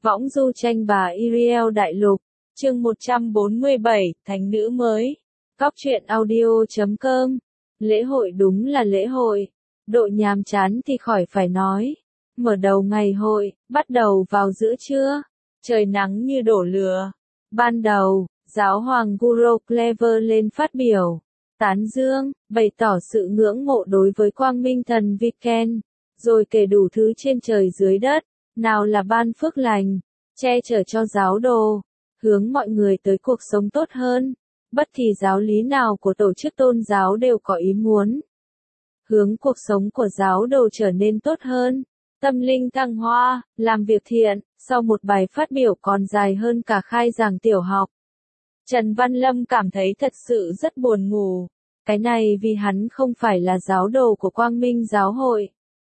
Võng du tranh bà Iriel Đại Lục, chương 147, Thánh nữ mới. Cóc truyện audio.com. Lễ hội đúng là lễ hội. Độ nhàm chán thì khỏi phải nói. Mở đầu ngày hội, bắt đầu vào giữa trưa. Trời nắng như đổ lửa. Ban đầu, giáo hoàng Guru Clever lên phát biểu. Tán dương, bày tỏ sự ngưỡng mộ đối với quang minh thần Viken. Rồi kể đủ thứ trên trời dưới đất. Nào là ban phước lành, che chở cho giáo đồ, hướng mọi người tới cuộc sống tốt hơn. Bất kỳ giáo lý nào của tổ chức tôn giáo đều có ý muốn hướng cuộc sống của giáo đồ trở nên tốt hơn, tâm linh thăng hoa, làm việc thiện. Sau một bài phát biểu còn dài hơn cả khai giảng tiểu học, Trần Văn Lâm cảm thấy thật sự rất buồn ngủ. Cái này vì hắn không phải là giáo đồ của Quang Minh Giáo hội,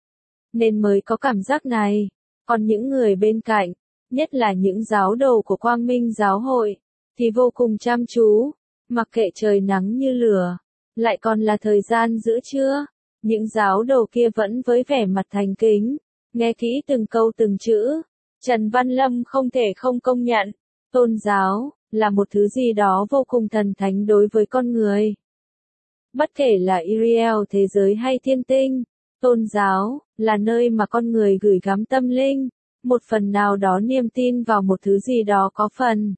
nên mới có cảm giác này. Còn những người bên cạnh, nhất là những giáo đồ của Quang Minh Giáo hội, thì vô cùng chăm chú, mặc kệ trời nắng như lửa, lại còn là thời gian giữa trưa. Những giáo đồ kia vẫn với vẻ mặt thành kính, nghe kỹ từng câu từng chữ. Trần Văn Lâm không thể không công nhận, tôn giáo là một thứ gì đó vô cùng thần thánh đối với con người. Bất kể là Iriel thế giới hay thiên tinh, tôn giáo là nơi mà con người gửi gắm tâm linh, một phần nào đó niềm tin vào một thứ gì đó có phần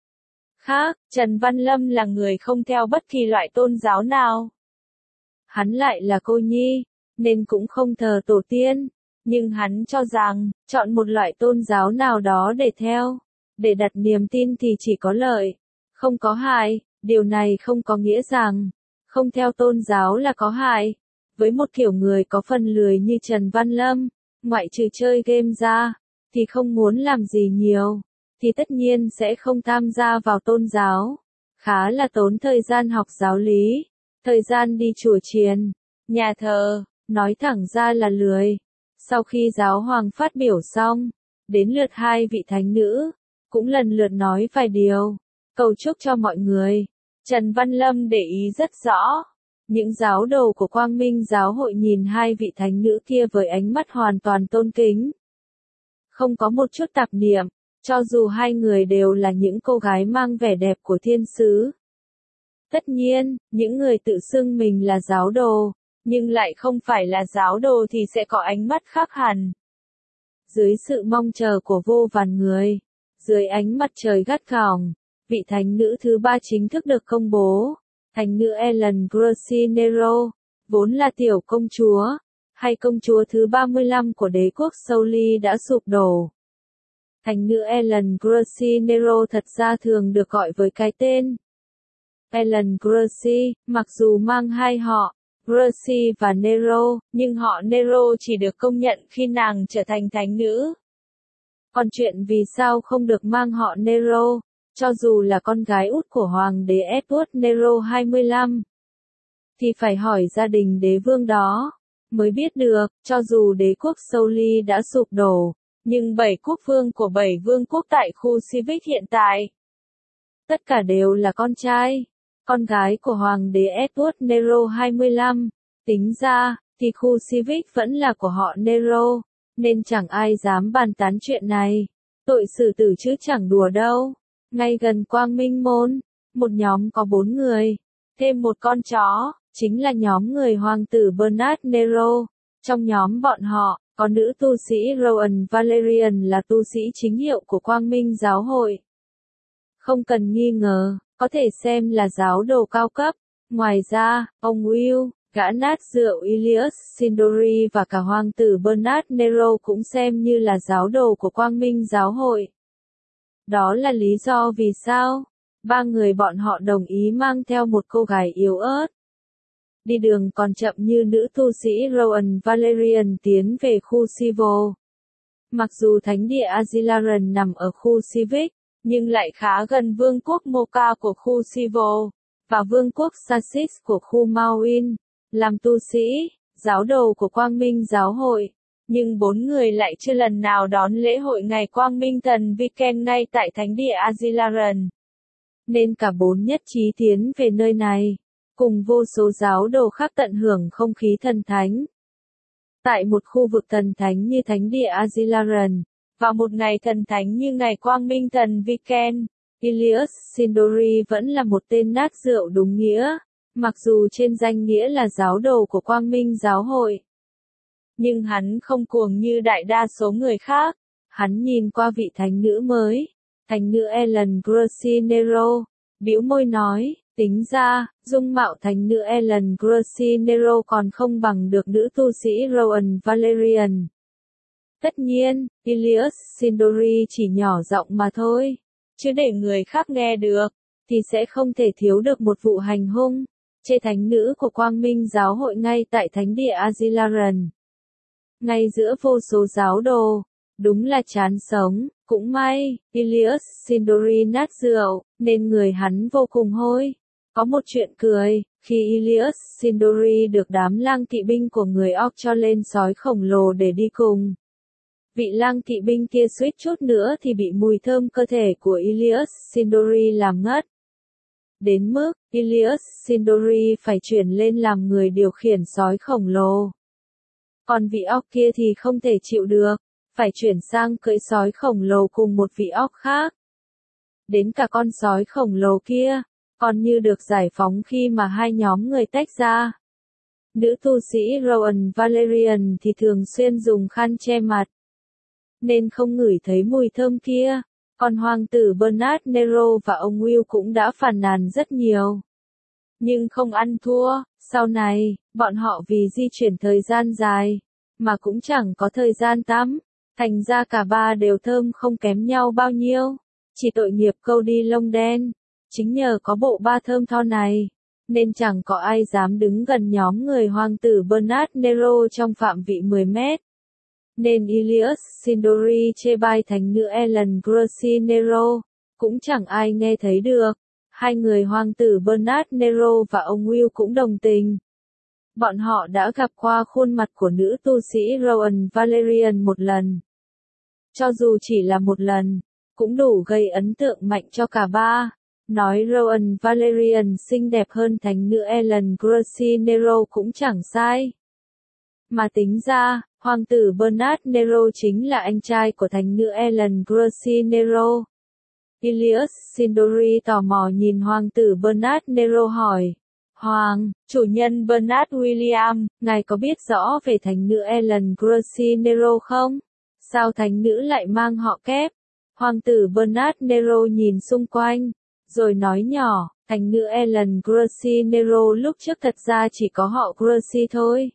khác. Trần Văn Lâm là người không theo bất kỳ loại tôn giáo nào. Hắn lại là cô nhi, nên cũng không thờ tổ tiên, nhưng hắn cho rằng, chọn một loại tôn giáo nào đó để theo, để đặt niềm tin thì chỉ có lợi, không có hại. Điều này không có nghĩa rằng, không theo tôn giáo là có hại. Với một kiểu người có phần lười như Trần Văn Lâm, ngoại trừ chơi game ra, thì không muốn làm gì nhiều, thì tất nhiên sẽ không tham gia vào tôn giáo. Khá là tốn thời gian học giáo lý, thời gian đi chùa chiền, nhà thờ, nói thẳng ra là lười. Sau khi giáo hoàng phát biểu xong, đến lượt hai vị thánh nữ, cũng lần lượt nói vài điều, cầu chúc cho mọi người. Trần Văn Lâm để ý rất rõ. Những giáo đồ của Quang Minh Giáo hội nhìn hai vị thánh nữ kia với ánh mắt hoàn toàn tôn kính. Không có một chút tạp niệm, cho dù hai người đều là những cô gái mang vẻ đẹp của thiên sứ. Tất nhiên, những người tự xưng mình là giáo đồ, nhưng lại không phải là giáo đồ thì sẽ có ánh mắt khác hẳn. Dưới sự mong chờ của vô vàn người, dưới ánh mặt trời gắt gỏng, vị thánh nữ thứ ba chính thức được công bố. Thánh nữ Ellen Gracinero, vốn là tiểu công chúa, hay công chúa thứ 35 của đế quốc Souli đã sụp đổ. Thánh nữ Ellen Gracinero thật ra thường được gọi với cái tên Ellen Gracie, mặc dù mang hai họ, Gracie và Nero, nhưng họ Nero chỉ được công nhận khi nàng trở thành thánh nữ. Còn chuyện vì sao không được mang họ Nero, cho dù là con gái út của hoàng đế Edward Nero 25, thì phải hỏi gia đình đế vương đó, mới biết được. Cho dù đế quốc Souli đã sụp đổ, nhưng 7 quốc vương của 7 vương quốc tại khu Civic hiện tại, tất cả đều là con trai, con gái của hoàng đế Edward Nero 25. Tính ra, thì khu Civic vẫn là của họ Nero, nên chẳng ai dám bàn tán chuyện này. Tội xử tử chứ chẳng đùa đâu. Ngay gần Quang Minh Môn, một nhóm có 4 người, thêm một con chó, chính là nhóm người hoàng tử Bernard Nero. Trong nhóm bọn họ, có nữ tu sĩ Rowan Valerian là tu sĩ chính hiệu của Quang Minh Giáo hội. Không cần nghi ngờ, có thể xem là giáo đồ cao cấp. Ngoài ra, ông Will, gã nát rượu Ilias Sindori và cả hoàng tử Bernard Nero cũng xem như là giáo đồ của Quang Minh Giáo hội. Đó là lý do vì sao ba người bọn họ đồng ý mang theo một cô gái yếu ớt. Đi đường còn chậm như nữ tu sĩ Rowan Valerian tiến về khu Civil. Mặc dù thánh địa Azilaran nằm ở khu Civic, nhưng lại khá gần vương quốc Mocha của khu Civil, và vương quốc Sasis của khu Mawin. Làm tu sĩ, giáo đồ của Quang Minh Giáo hội, nhưng 4 người lại chưa lần nào đón lễ hội ngày Quang Minh thần Viken ngay tại thánh địa Azilaran. Nên cả 4 nhất trí tiến về nơi này, cùng vô số giáo đồ khác tận hưởng không khí thần thánh. Tại một khu vực thần thánh như thánh địa Azilaran, Vào một ngày thần thánh như ngày Quang Minh Thần Weekend, Ilias Sindori vẫn là một tên nát rượu đúng nghĩa, mặc dù trên danh nghĩa là giáo đồ của Quang Minh Giáo hội. Nhưng hắn không cuồng như đại đa số người khác. Hắn nhìn qua vị thánh nữ mới, thánh nữ Ellen Grossinero, bĩu môi nói, tính ra, dung mạo thánh nữ Ellen Grossinero còn không bằng được nữ tu sĩ Rowan Valerian. Tất nhiên, Ilias Sindori chỉ nhỏ giọng mà thôi, chứ để người khác nghe được, thì sẽ không thể thiếu được một vụ hành hung, chê thánh nữ của Quang Minh Giáo hội ngay tại thánh địa Azilaran. Ngay giữa vô số giáo đồ, đúng là chán sống, cũng may, Ilias Sindori nát rượu, nên người hắn vô cùng hôi. Có một chuyện cười, khi Ilias Sindori được đám lang kỵ binh của người Orc cho lên sói khổng lồ để đi cùng. Vị lang kỵ binh kia suýt chút nữa thì bị mùi thơm cơ thể của Ilias Sindori làm ngất. Đến mức, Ilias Sindori phải chuyển lên làm người điều khiển sói khổng lồ. Còn vị Orc kia thì không thể chịu được, phải chuyển sang cưỡi sói khổng lồ cùng một vị Orc khác. Đến cả con sói khổng lồ kia, còn như được giải phóng khi mà hai nhóm người tách ra. Nữ tu sĩ Rowan Valerian thì thường xuyên dùng khăn che mặt, nên không ngửi thấy mùi thơm kia. Còn hoàng tử Bernard Nero và ông Will cũng đã phàn nàn rất nhiều. Nhưng không ăn thua, sau này, bọn họ vì di chuyển thời gian dài, mà cũng chẳng có thời gian tắm, thành ra cả ba đều thơm không kém nhau bao nhiêu. Chỉ tội nghiệp câu đi lông đen, chính nhờ có bộ ba thơm tho này, nên chẳng có ai dám đứng gần nhóm người hoàng tử Bernard Nero trong phạm vị 10 mét. Nên Ilias Sindori chê bai thánh nữ Ellen Grossinero, cũng chẳng ai nghe thấy được. Hai người hoàng tử Bernard Nero và ông Will cũng đồng tình. Bọn họ đã gặp qua khuôn mặt của nữ tu sĩ Rowan Valerian một lần. Cho dù chỉ là một lần, cũng đủ gây ấn tượng mạnh cho cả ba. Nói Rowan Valerian xinh đẹp hơn thánh nữ Ellen Grossinero cũng chẳng sai. Mà tính ra, hoàng tử Bernard Nero chính là anh trai của thánh nữ Ellen Grossinero. Ilias Sindori tò mò nhìn hoàng tử Bernard Nero hỏi. Hoàng, chủ nhân Bernard William, ngài có biết rõ về thánh nữ Ellen Grossinero không? Sao thánh nữ lại mang họ kép? Hoàng tử Bernard Nero nhìn xung quanh, rồi nói nhỏ, thánh nữ Ellen Grossinero lúc trước thật ra chỉ có họ Grossi thôi.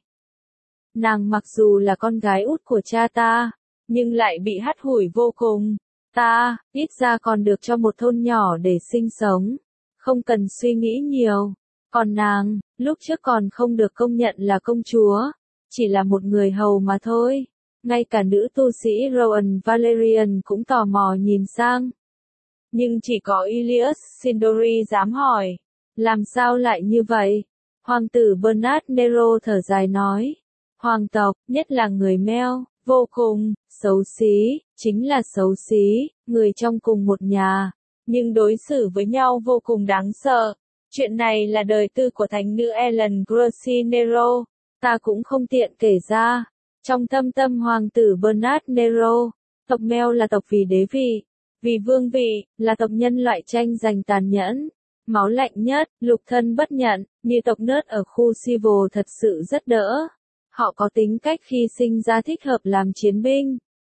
Nàng mặc dù là con gái út của cha ta, nhưng lại bị hắt hủi vô cùng. Ta, ít ra còn được cho một thôn nhỏ để sinh sống, không cần suy nghĩ nhiều. Còn nàng, lúc trước còn không được công nhận là công chúa, chỉ là một người hầu mà thôi. Ngay cả nữ tu sĩ Rowan Valerian cũng tò mò nhìn sang. Nhưng chỉ có Ilias Sindori dám hỏi, làm sao lại như vậy? Hoàng tử Bernard Nero thở dài nói, hoàng tộc, nhất là người Mel, vô cùng xấu xí, chính là xấu xí, người trong cùng một nhà, nhưng đối xử với nhau vô cùng đáng sợ. Chuyện này là đời tư của thánh nữ Ellen Grossinero, ta cũng không tiện kể ra. Trong thâm tâm hoàng tử Bernard Nero, tộc Mel là tộc vì đế vị, vì vương vị, là tộc nhân loại tranh giành tàn nhẫn, máu lạnh nhất, lục thân bất nhận, như tộc Nớt ở khu Civil thật sự rất đỡ. Họ có tính cách khi sinh ra thích hợp làm chiến binh.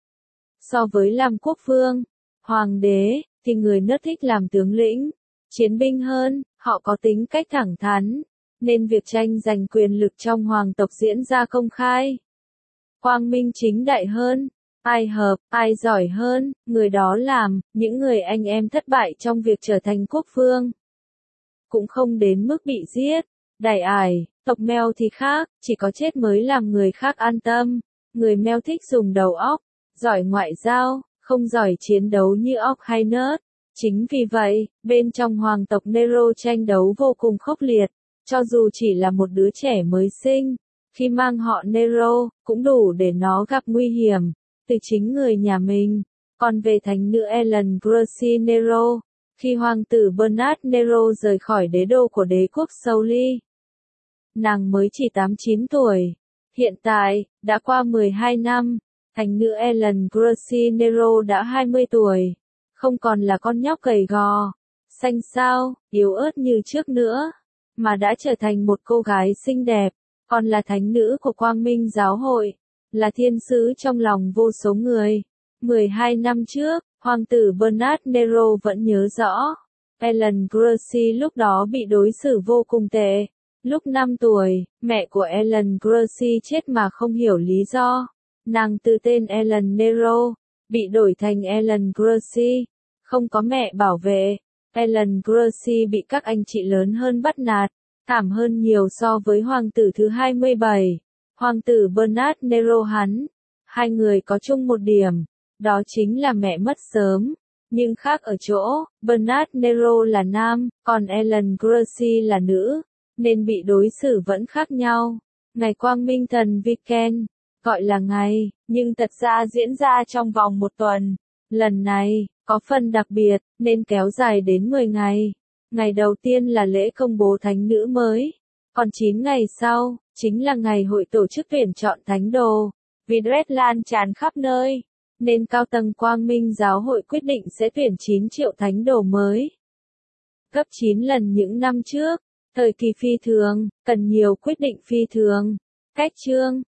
So với làm quốc vương, hoàng đế, thì người Nớt thích làm tướng lĩnh, chiến binh hơn, họ có tính cách thẳng thắn, nên việc tranh giành quyền lực trong hoàng tộc diễn ra công khai. Quang minh chính đại hơn, ai hợp, ai giỏi hơn, người đó làm, những người anh em thất bại trong việc trở thành quốc vương. Cũng không đến mức bị giết, đày ải, tộc Mel thì khác, chỉ có chết mới làm người khác an tâm. Người Mel thích dùng đầu óc, giỏi ngoại giao, không giỏi chiến đấu như Orc hay Nớt. Chính vì vậy, bên trong hoàng tộc Nero tranh đấu vô cùng khốc liệt, cho dù chỉ là một đứa trẻ mới sinh, khi mang họ Nero, cũng đủ để nó gặp nguy hiểm, từ chính người nhà mình. Còn về thánh nữ Ellen Grossinero, khi hoàng tử Bernard Nero rời khỏi đế đô của đế quốc Souli, nàng mới chỉ 8-9 tuổi. Hiện tại, đã qua 12 năm, Thánh nữ Ellen Gracie Nero đã 20 tuổi, không còn là con nhóc gầy gò, xanh xao, yếu ớt như trước nữa, mà đã trở thành một cô gái xinh đẹp, còn là thánh nữ của Quang Minh Giáo hội, là thiên sứ trong lòng vô số người. 12 năm trước, hoàng tử Bernard Nero vẫn nhớ rõ, Ellen Gracie lúc đó bị đối xử vô cùng tệ. Lúc 5 tuổi, mẹ của Ellen Gracie chết mà không hiểu lý do. Nàng từ tên Ellen Nero, bị đổi thành Ellen Gracie. Không có mẹ bảo vệ, Ellen Gracie bị các anh chị lớn hơn bắt nạt, thảm hơn nhiều so với hoàng tử thứ 27, hoàng tử Bernard Nero hắn. Hai người có chung một điểm, đó chính là mẹ mất sớm. Nhưng khác ở chỗ, Bernard Nero là nam, còn Ellen Gracie là nữ, nên bị đối xử vẫn khác nhau. Ngày Quang Minh Thần Weekend, gọi là ngày, nhưng thật ra diễn ra trong vòng một tuần. Lần này, có phần đặc biệt, nên kéo dài đến 10 ngày. Ngày đầu tiên là lễ công bố thánh nữ mới. Còn 9 ngày sau, chính là ngày hội tổ chức tuyển chọn thánh đồ. Vì Red lan tràn khắp nơi, nên cao tầng Quang Minh Giáo hội quyết định sẽ tuyển 9 triệu thánh đồ mới. Gấp 9 lần những năm trước. Thời kỳ phi thường, cần nhiều quyết định phi thường. Cách chương